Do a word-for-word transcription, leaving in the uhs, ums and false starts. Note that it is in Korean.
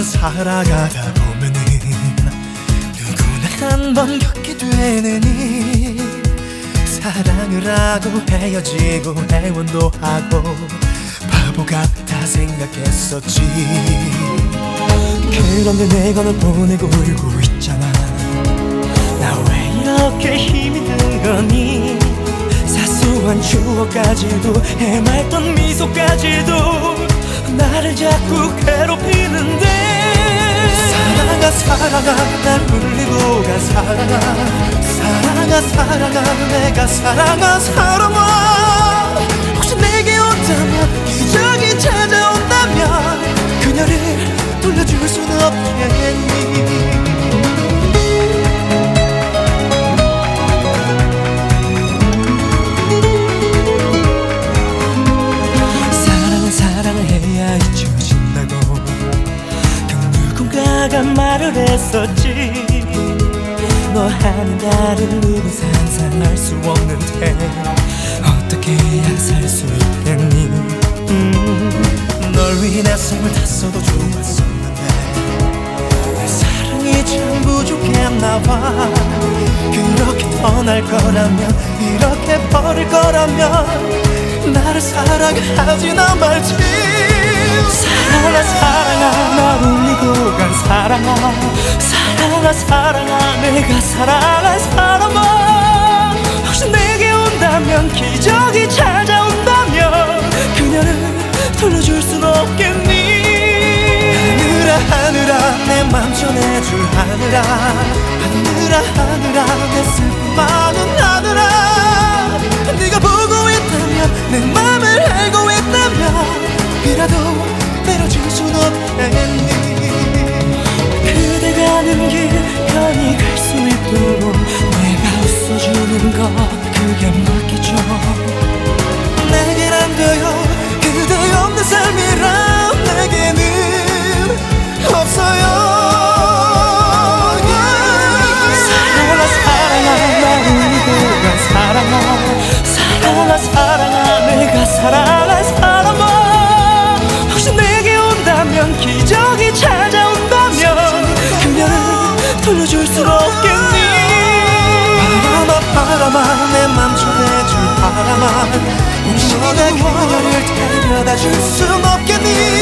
살아가다 보면은 누구나 한 번 겪게 되는 일, 사랑을 하고 헤어지고 애원도 하고 바보 같아 생각했었지. 그런데 내가 널 보내고 울고 있잖아. 나 왜 이렇게 힘이 든 거니? 사소한 추억까지도 해맑던 미소까지도 나를 자꾸 괴롭히는데. 사랑아 사랑아 날 울리고 가. 사랑아 사랑아 사랑아 내가 사랑아 사랑아. 혹시 내게 온다면 기적이 찾아온다면 그녀를 돌려줄 순 없겠니? 누군가가 말을 했었지. 너 하는 다른 누구 상상할 수 없는데 어떻게 해야 살 수 있겠니? 음, 널 위해 내 삶을 다 써도 좋았었는데 내 사랑이 참 부족했나 봐. 그렇게 떠날 거라면 이렇게 버릴 거라면 나를 사랑하지나 말지. 사랑아 사랑아 날 울리고 간 사랑아. 사랑아 사랑아 내가 사랑한 사람아. 혹시 내게 온다면 기적이 찾아온다면 그녀를 돌려줄 순 없겠니? 하늘아 하늘아 내 맘 전해줄 하늘아. 하늘아 하늘아 내 슬픔만은 하늘아. 네가 보고 있다면 내 맘을 알고 있다면 이라도 때려줄 순 없겠니? 그대 가는 길 편히 갈 수 있도록 내가 웃어주는 것 그게 맞겠죠. 내겐 안 돼요. 그대 없는 삶이란 내게는 없어요. 사랑아 사랑아 날 울리고 간 사랑아. 사랑아 사랑아 내가 사랑한 사람아. 혹시 내게 온다면 기적이 찾아온다면 그녀를 돌려줄 수 없겠니? 바람아 바람아 내 맘 전해줄 바람아. 혹시 내 그녀를 데려다 줄 순 없겠니?